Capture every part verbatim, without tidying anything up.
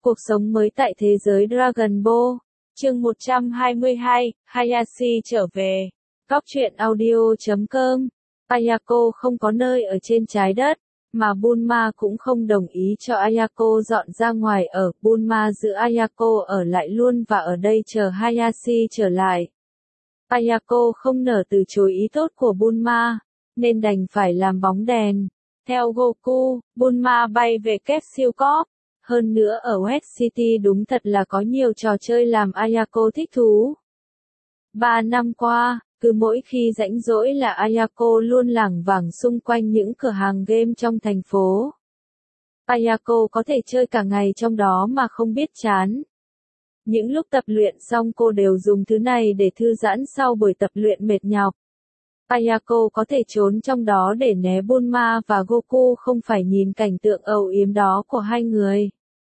Cuộc sống mới tại thế giới Dragon Ball. Chương một trăm hai mươi hai, Hayashi trở về. Cóc truyện audio chấm com. Ayako không có nơi ở trên trái đất, mà Bulma cũng không đồng ý cho Ayako dọn ra ngoài ở. Bulma giữ Ayako ở lại luôn và ở đây chờ Hayashi trở lại. Ayako không nỡ từ chối ý tốt của Bulma, nên đành phải làm bóng đèn. Theo Goku, Bulma bay về Capsule Corp. Hơn nữa ở West City đúng thật là có nhiều trò chơi làm Ayako thích thú. Ba năm qua, cứ mỗi khi rảnh rỗi là Ayako luôn lảng vảng xung quanh những cửa hàng game trong thành phố. Ayako có thể chơi cả ngày trong đó mà không biết chán. Những lúc tập luyện xong cô đều dùng thứ này để thư giãn sau buổi tập luyện mệt nhọc. Ayako có thể trốn trong đó để né Bulma và Goku không phải nhìn cảnh tượng âu yếm đó của hai người.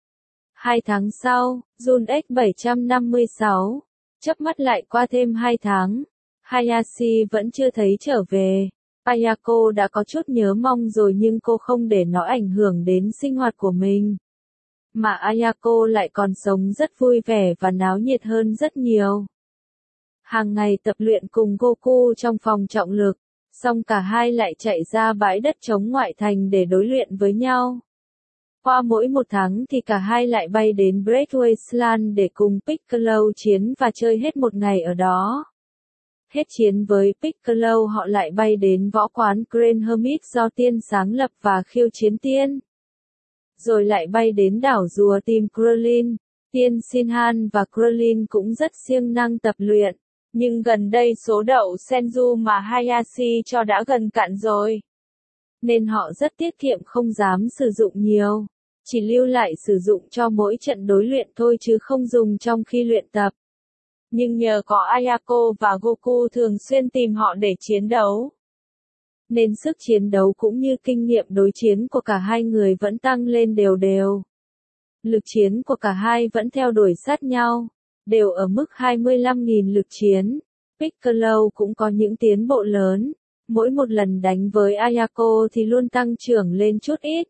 Hai tháng sau, Jun X bảy trăm năm mươi sáu. Chớp mắt lại qua thêm hai tháng. Hayashi vẫn chưa thấy trở về. Ayako đã có chút nhớ mong rồi nhưng cô không để nó ảnh hưởng đến sinh hoạt của mình. Mà Ayako lại còn sống rất vui vẻ và náo nhiệt hơn rất nhiều. Hàng ngày tập luyện cùng Goku trong phòng trọng lực, xong cả hai lại chạy ra bãi đất trống ngoại thành để đối luyện với nhau. Qua mỗi một tháng thì cả hai lại bay đến Break Wasteland để cùng Piccolo chiến và chơi hết một ngày ở đó. Hết chiến với Piccolo họ lại bay đến võ quán Grand Hermit do Tiên sáng lập và khiêu chiến Tiên. Rồi lại bay đến đảo rùa tìm Krillin. Tiên Shinhan và Krillin cũng rất siêng năng tập luyện. Nhưng gần đây số đậu Senju mà Hayashi cho đã gần cạn rồi. Nên họ rất tiết kiệm không dám sử dụng nhiều. Chỉ lưu lại sử dụng cho mỗi trận đối luyện thôi chứ không dùng trong khi luyện tập. Nhưng nhờ có Ayako và Goku thường xuyên tìm họ để chiến đấu. Nên sức chiến đấu cũng như kinh nghiệm đối chiến của cả hai người vẫn tăng lên đều đều. Lực chiến của cả hai vẫn theo đuổi sát nhau. Đều ở mức hai mươi lăm nghìn lực chiến. Piccolo cũng có những tiến bộ lớn. Mỗi một lần đánh với Ayako thì luôn tăng trưởng lên chút ít.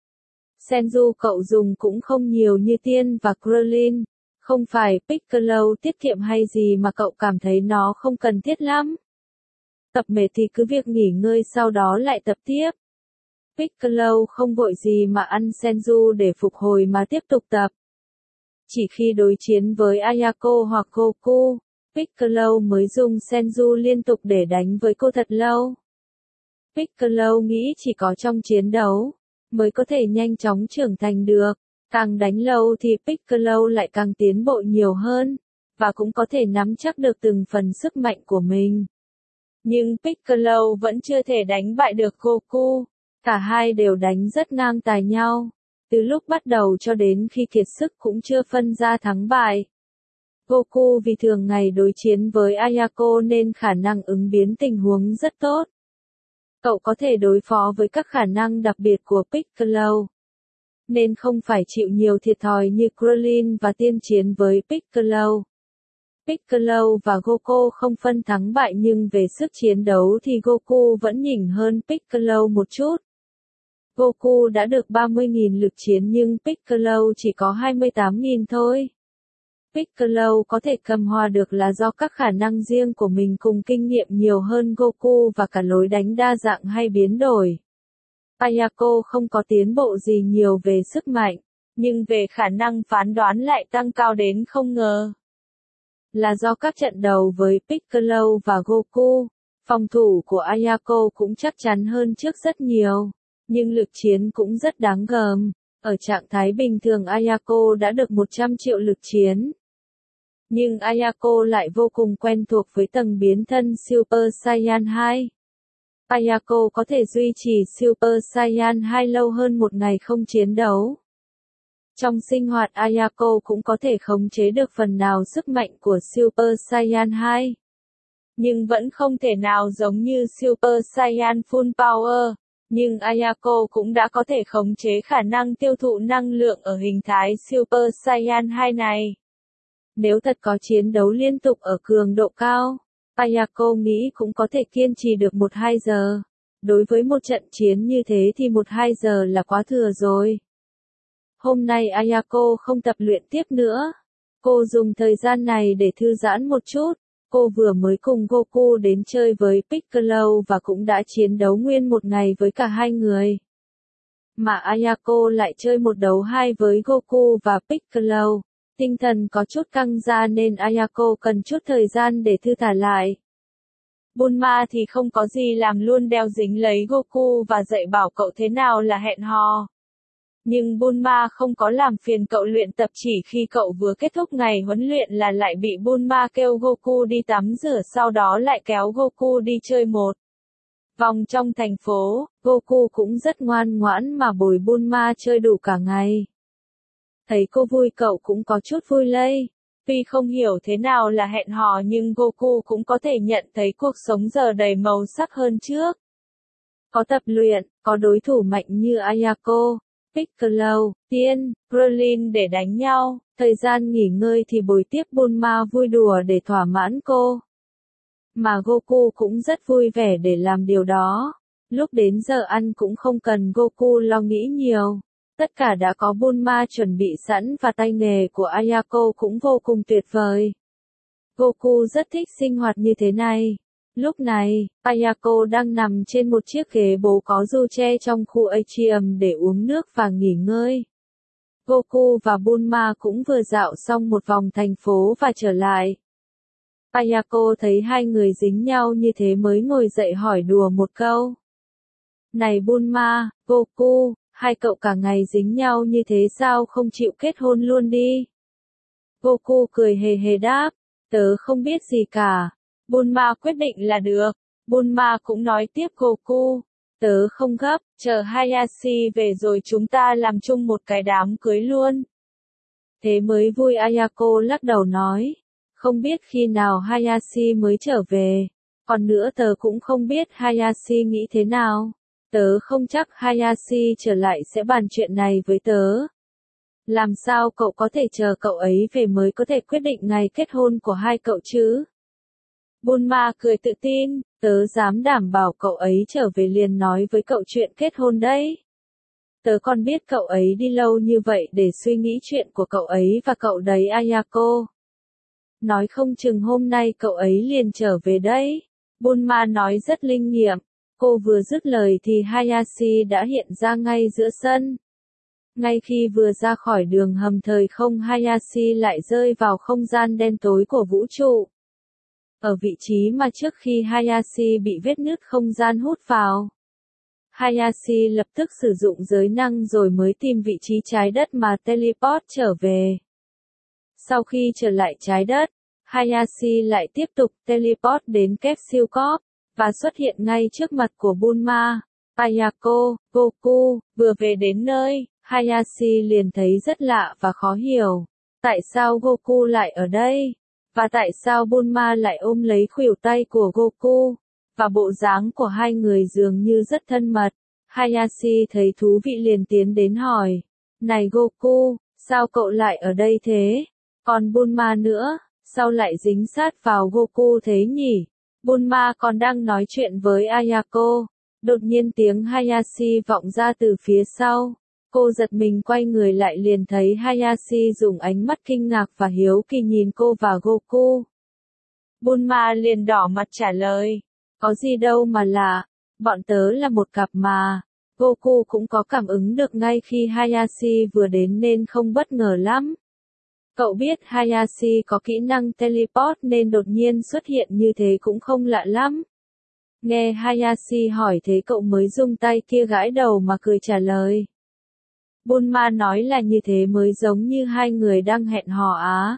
Senju cậu dùng cũng không nhiều như Tiên và Krillin. Không phải Piccolo tiết kiệm hay gì mà cậu cảm thấy nó không cần thiết lắm. Tập mệt thì cứ việc nghỉ ngơi sau đó lại tập tiếp. Piccolo không vội gì mà ăn Senju để phục hồi mà tiếp tục tập. Chỉ khi đối chiến với Ayako hoặc Goku, Piccolo mới dùng Senju liên tục để đánh với cô thật lâu. Piccolo nghĩ chỉ có trong chiến đấu mới có thể nhanh chóng trưởng thành được. Càng đánh lâu thì Piccolo lại càng tiến bộ nhiều hơn, và cũng có thể nắm chắc được từng phần sức mạnh của mình. Nhưng Piccolo vẫn chưa thể đánh bại được Goku. Cả hai đều đánh rất ngang tài nhau. Từ lúc bắt đầu cho đến khi kiệt sức cũng chưa phân ra thắng bại. Goku vì thường ngày đối chiến với Ayako nên khả năng ứng biến tình huống rất tốt. Cậu có thể đối phó với các khả năng đặc biệt của Piccolo. Nên không phải chịu nhiều thiệt thòi như Krillin và Tiên chiến với Piccolo. Piccolo và Goku không phân thắng bại nhưng về sức chiến đấu thì Goku vẫn nhỉnh hơn Piccolo một chút. Goku đã được ba mươi nghìn lực chiến nhưng Piccolo chỉ có hai mươi tám nghìn thôi. Piccolo có thể cầm hòa được là do các khả năng riêng của mình cùng kinh nghiệm nhiều hơn Goku và cả lối đánh đa dạng hay biến đổi. Ayako không có tiến bộ gì nhiều về sức mạnh, nhưng về khả năng phán đoán lại tăng cao đến không ngờ. Là do các trận đầu với Piccolo và Goku, phòng thủ của Ayako cũng chắc chắn hơn trước rất nhiều, nhưng lực chiến cũng rất đáng gờm. Ở trạng thái bình thường Ayako đã được một trăm triệu lực chiến. Nhưng Ayako lại vô cùng quen thuộc với tầng biến thân Super Saiyan hai. Ayako có thể duy trì Super Saiyan hai lâu hơn một ngày không chiến đấu. Trong sinh hoạt Ayako cũng có thể khống chế được phần nào sức mạnh của Super Saiyan hai. Nhưng vẫn không thể nào giống như Super Saiyan Full Power. Nhưng Ayako cũng đã có thể khống chế khả năng tiêu thụ năng lượng ở hình thái Super Saiyan hai này. Nếu thật có chiến đấu liên tục ở cường độ cao, Ayako nghĩ cũng có thể kiên trì được một hai giờ. Đối với một trận chiến như thế thì một hai giờ là quá thừa rồi. Hôm nay Ayako không tập luyện tiếp nữa. Cô dùng thời gian này để thư giãn một chút. Cô vừa mới cùng Goku đến chơi với Piccolo và cũng đã chiến đấu nguyên một ngày với cả hai người. Mà Ayako lại chơi một đấu hai với Goku và Piccolo. Tinh thần có chút căng ra nên Ayako cần chút thời gian để thư thả lại. Bulma thì không có gì làm luôn đeo dính lấy Goku và dạy bảo cậu thế nào là hẹn hò. Nhưng Bulma không có làm phiền cậu luyện tập, chỉ khi cậu vừa kết thúc ngày huấn luyện là lại bị Bulma kêu Goku đi tắm rửa, sau đó lại kéo Goku đi chơi một vòng trong thành phố. Goku cũng rất ngoan ngoãn mà bồi Bulma chơi đủ cả ngày. Thấy cô vui cậu cũng có chút vui lây. Tuy không hiểu thế nào là hẹn hò nhưng Goku cũng có thể nhận thấy cuộc sống giờ đầy màu sắc hơn trước. Có tập luyện, có đối thủ mạnh như Ayako, Piccolo, Tien, Krillin để đánh nhau, thời gian nghỉ ngơi thì bồi tiếp Bulma vui đùa để thỏa mãn cô. Mà Goku cũng rất vui vẻ để làm điều đó. Lúc đến giờ ăn cũng không cần Goku lo nghĩ nhiều. Tất cả đã có Bulma chuẩn bị sẵn và tay nghề của Ayako cũng vô cùng tuyệt vời. Goku rất thích sinh hoạt như thế này. Lúc này, Ayako đang nằm trên một chiếc ghế bố có du tre trong khu atrium để uống nước và nghỉ ngơi. Goku và Bulma cũng vừa dạo xong một vòng thành phố và trở lại. Ayako thấy hai người dính nhau như thế mới ngồi dậy hỏi đùa một câu. Này Bulma, Goku, hai cậu cả ngày dính nhau như thế sao không chịu kết hôn luôn đi? Goku cười hề hề đáp, tớ không biết gì cả. Bulma quyết định là được. Bulma cũng nói tiếp Goku, tớ không gấp, chờ Hayashi về rồi chúng ta làm chung một cái đám cưới luôn. Thế mới vui. Ayako lắc đầu nói, không biết khi nào Hayashi mới trở về. Còn nữa tớ cũng không biết Hayashi nghĩ thế nào. Tớ không chắc Hayashi trở lại sẽ bàn chuyện này với tớ. Làm sao cậu có thể chờ cậu ấy về mới có thể quyết định ngày kết hôn của hai cậu chứ? Bulma cười tự tin, tớ dám đảm bảo cậu ấy trở về liền nói với cậu chuyện kết hôn đấy. Tớ còn biết cậu ấy đi lâu như vậy để suy nghĩ chuyện của cậu ấy và cậu đấy Ayako. Nói không chừng hôm nay cậu ấy liền trở về đấy. Bulma nói rất linh nghiệm. Cô vừa dứt lời thì Hayashi đã hiện ra ngay giữa sân. Ngay khi vừa ra khỏi đường hầm thời không, Hayashi lại rơi vào không gian đen tối của vũ trụ. Ở vị trí mà trước khi Hayashi bị vết nứt không gian hút vào. Hayashi lập tức sử dụng giới năng rồi mới tìm vị trí trái đất mà teleport trở về. Sau khi trở lại trái đất, Hayashi lại tiếp tục teleport đến Capsule Corp, và xuất hiện ngay trước mặt của Bulma, Ayako, Goku. Vừa về đến nơi, Hayashi liền thấy rất lạ và khó hiểu. Tại sao Goku lại ở đây? Và tại sao Bulma lại ôm lấy khuỷu tay của Goku? Và bộ dáng của hai người dường như rất thân mật. Hayashi thấy thú vị liền tiến đến hỏi. Này Goku, sao cậu lại ở đây thế? Còn Bulma nữa, sao lại dính sát vào Goku thế nhỉ? Bulma còn đang nói chuyện với Ayako. Đột nhiên tiếng Hayashi vọng ra từ phía sau. Cô giật mình quay người lại liền thấy Hayashi dùng ánh mắt kinh ngạc và hiếu kỳ nhìn cô và Goku. Bulma liền đỏ mặt trả lời. Có gì đâu mà lạ, bọn tớ là một cặp mà. Goku cũng có cảm ứng được ngay khi Hayashi vừa đến nên không bất ngờ lắm. Cậu biết Hayashi có kỹ năng teleport nên đột nhiên xuất hiện như thế cũng không lạ lắm. Nghe Hayashi hỏi thế cậu mới dùng tay kia gãi đầu mà cười trả lời. Bulma nói là như thế mới giống như hai người đang hẹn hò á.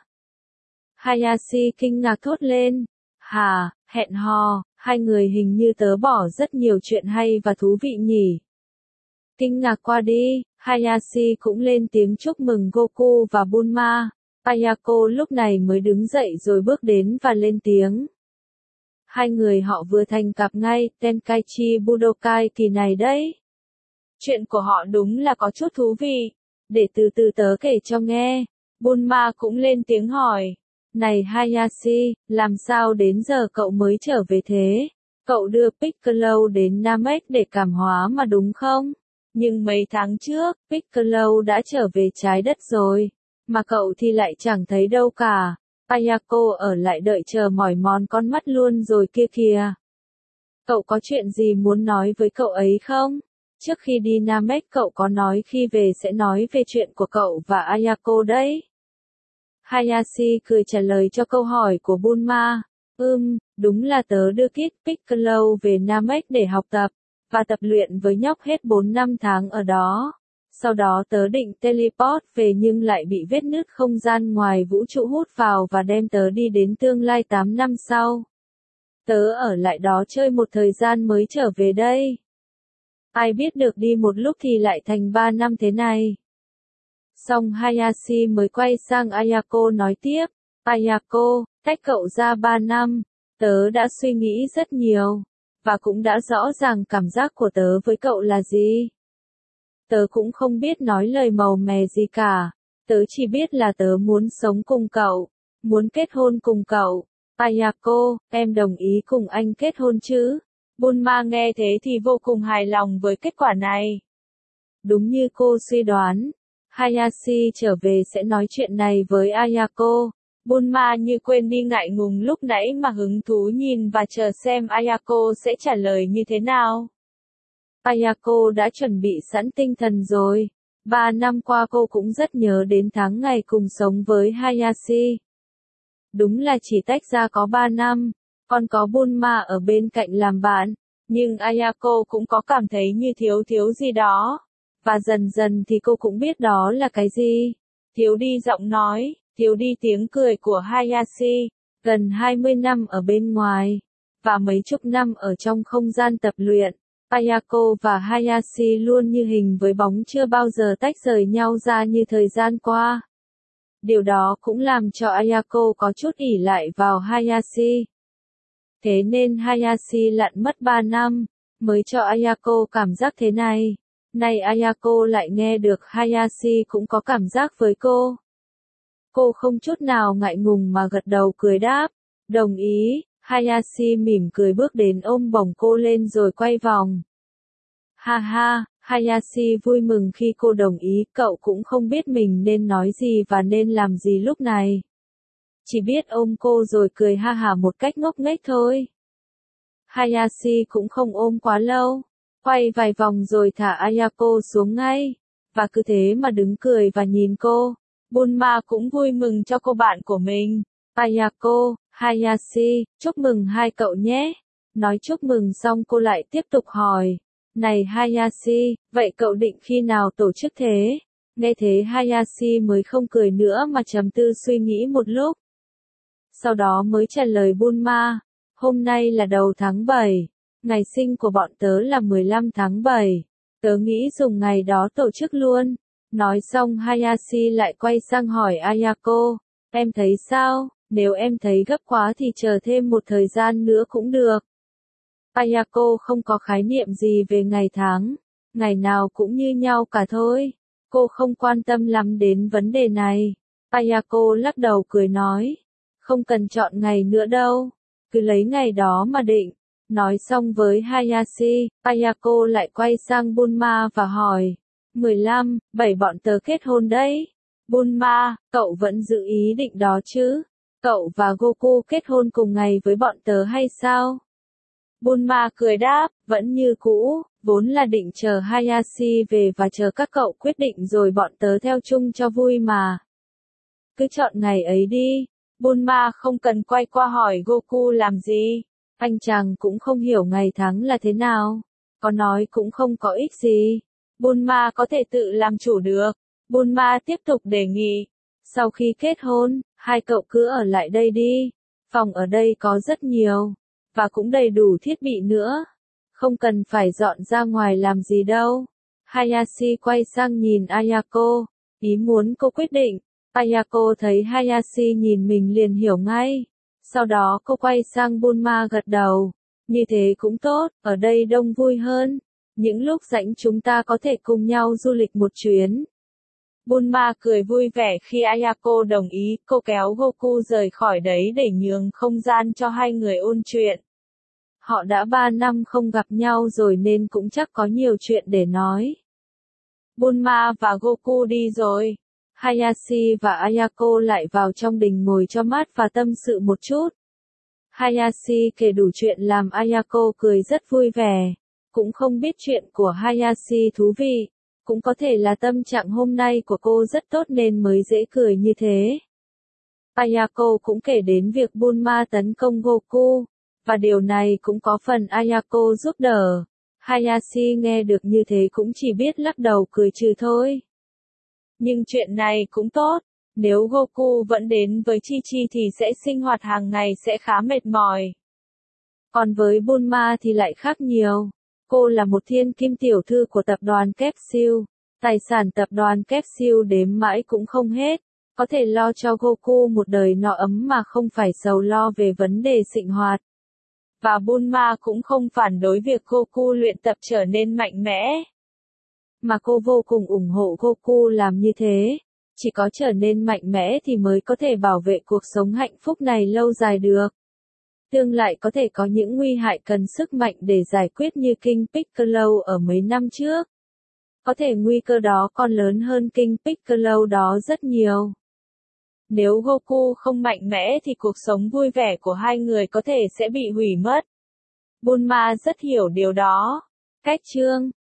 Hayashi kinh ngạc thốt lên. Hà, hẹn hò, hai người hình như tớ bỏ rất nhiều chuyện hay và thú vị nhỉ. Kinh ngạc qua đi, Hayashi cũng lên tiếng chúc mừng Goku và Bulma. Ayako lúc này mới đứng dậy rồi bước đến và lên tiếng. Hai người họ vừa thành cặp ngay, Tenkaichi Budokai kỳ này đấy. Chuyện của họ đúng là có chút thú vị. Để từ từ tớ kể cho nghe. Bulma cũng lên tiếng hỏi. Này Hayashi, làm sao đến giờ cậu mới trở về thế? Cậu đưa Piccolo đến Namek để cảm hóa mà đúng không? Nhưng mấy tháng trước, Piccolo đã trở về trái đất rồi, mà cậu thì lại chẳng thấy đâu cả. Ayako ở lại đợi chờ mỏi mòn con mắt luôn rồi kia kìa. Cậu có chuyện gì muốn nói với cậu ấy không? Trước khi đi Namek cậu có nói khi về sẽ nói về chuyện của cậu và Ayako đấy. Hayashi cười trả lời cho câu hỏi của Bulma. Ừm, đúng là tớ đưa Kid Piccolo về Namek để học tập, và tập luyện với nhóc hết bốn năm tháng ở đó. Sau đó tớ định teleport về nhưng lại bị vết nứt không gian ngoài vũ trụ hút vào và đem tớ đi đến tương lai tám năm sau. Tớ ở lại đó chơi một thời gian mới trở về đây. Ai biết được đi một lúc thì lại thành ba năm thế này. Xong Hayashi mới quay sang Ayako nói tiếp. Ayako, cách cậu ra ba năm, tớ đã suy nghĩ rất nhiều, và cũng đã rõ ràng cảm giác của tớ với cậu là gì. Tớ cũng không biết nói lời màu mè gì cả, tớ chỉ biết là tớ muốn sống cùng cậu, muốn kết hôn cùng cậu. Ayako, em đồng ý cùng anh kết hôn chứ? Bulma nghe thế thì vô cùng hài lòng với kết quả này. Đúng như cô suy đoán, Hayashi trở về sẽ nói chuyện này với Ayako. Bulma như quên đi ngại ngùng lúc nãy mà hứng thú nhìn và chờ xem Ayako sẽ trả lời như thế nào. Ayako đã chuẩn bị sẵn tinh thần rồi. Ba năm qua cô cũng rất nhớ đến tháng ngày cùng sống với Hayashi. Đúng là chỉ tách ra có ba năm, còn có Bulma ở bên cạnh làm bạn, nhưng Ayako cũng có cảm thấy như thiếu thiếu gì đó. Và dần dần thì cô cũng biết đó là cái gì. Thiếu đi giọng nói, thiếu đi tiếng cười của Hayashi, gần hai mươi năm ở bên ngoài, và mấy chục năm ở trong không gian tập luyện. Ayako và Hayashi luôn như hình với bóng chưa bao giờ tách rời nhau ra như thời gian qua. Điều đó cũng làm cho Ayako có chút ỷ lại vào Hayashi. Thế nên Hayashi lặn mất ba năm, mới cho Ayako cảm giác thế này. Nay Ayako lại nghe được Hayashi cũng có cảm giác với cô. Cô không chút nào ngại ngùng mà gật đầu cười đáp. Đồng ý, Hayashi mỉm cười bước đến ôm bổng cô lên rồi quay vòng. Ha ha, Hayashi vui mừng khi cô đồng ý, cậu cũng không biết mình nên nói gì và nên làm gì lúc này. Chỉ biết ôm cô rồi cười ha hả một cách ngốc nghếch thôi. Hayashi cũng không ôm quá lâu, quay vài vòng rồi thả Ayako xuống ngay, và cứ thế mà đứng cười và nhìn cô. Bulma cũng vui mừng cho cô bạn của mình. Ayako, Hayashi, chúc mừng hai cậu nhé. Nói chúc mừng xong cô lại tiếp tục hỏi. Này Hayashi, vậy cậu định khi nào tổ chức thế? Nghe thế Hayashi mới không cười nữa mà trầm tư suy nghĩ một lúc. Sau đó mới trả lời Bulma. Hôm nay là đầu tháng bảy. Ngày sinh của bọn tớ là mười lăm tháng bảy. Tớ nghĩ dùng ngày đó tổ chức luôn. Nói xong Hayashi lại quay sang hỏi Ayako. Em thấy sao? Nếu em thấy gấp quá thì chờ thêm một thời gian nữa cũng được. Ayako không có khái niệm gì về ngày tháng. Ngày nào cũng như nhau cả thôi. Cô không quan tâm lắm đến vấn đề này. Ayako lắc đầu cười nói. Không cần chọn ngày nữa đâu. Cứ lấy ngày đó mà định. Nói xong với Hayashi, Ayako lại quay sang Bulma và hỏi. mười lăm, bảy bọn tớ kết hôn đấy. Bulma, cậu vẫn giữ ý định đó chứ? Cậu và Goku kết hôn cùng ngày với bọn tớ hay sao? Bulma cười đáp, vẫn như cũ, vốn là định chờ Hayashi về và chờ các cậu quyết định rồi bọn tớ theo chung cho vui mà. Cứ chọn ngày ấy đi. Bulma không cần quay qua hỏi Goku làm gì. Anh chàng cũng không hiểu ngày tháng là thế nào. Có nói cũng không có ích gì. Bulma có thể tự làm chủ được. Bulma tiếp tục đề nghị. Sau khi kết hôn, hai cậu cứ ở lại đây đi. Phòng ở đây có rất nhiều. Và cũng đầy đủ thiết bị nữa. Không cần phải dọn ra ngoài làm gì đâu. Hayashi quay sang nhìn Ayako. Ý muốn cô quyết định. Ayako thấy Hayashi nhìn mình liền hiểu ngay. Sau đó cô quay sang Bulma gật đầu. Như thế cũng tốt, ở đây đông vui hơn. Những lúc rảnh chúng ta có thể cùng nhau du lịch một chuyến. Bulma cười vui vẻ khi Ayako đồng ý, cô kéo Goku rời khỏi đấy để nhường không gian cho hai người ôn chuyện. Họ đã ba năm không gặp nhau rồi nên cũng chắc có nhiều chuyện để nói. Bulma và Goku đi rồi. Hayashi và Ayako lại vào trong đình ngồi cho mát và tâm sự một chút. Hayashi kể đủ chuyện làm Ayako cười rất vui vẻ. Cũng không biết chuyện của Hayashi thú vị. Cũng có thể là tâm trạng hôm nay của cô rất tốt nên mới dễ cười như thế. Ayako cũng kể đến việc Bulma tấn công Goku. Và điều này cũng có phần Ayako giúp đỡ. Hayashi nghe được như thế cũng chỉ biết lắc đầu cười trừ thôi. Nhưng chuyện này cũng tốt. Nếu Goku vẫn đến với Chi Chi thì sẽ sinh hoạt hàng ngày sẽ khá mệt mỏi. Còn với Bulma thì lại khác nhiều. Cô là một thiên kim tiểu thư của tập đoàn Capsule. Tài sản tập đoàn Capsule đếm mãi cũng không hết. Có thể lo cho Goku một đời no ấm mà không phải sầu lo về vấn đề sinh hoạt. Và Bulma cũng không phản đối việc Goku luyện tập trở nên mạnh mẽ. Mà cô vô cùng ủng hộ Goku làm như thế. Chỉ có trở nên mạnh mẽ thì mới có thể bảo vệ cuộc sống hạnh phúc này lâu dài được. Tương lại có thể có những nguy hại cần sức mạnh để giải quyết như King Piccolo ở mấy năm trước. Có thể nguy cơ đó còn lớn hơn King Piccolo đó rất nhiều. Nếu Goku không mạnh mẽ thì cuộc sống vui vẻ của hai người có thể sẽ bị hủy mất. Bulma rất hiểu điều đó. Cách chương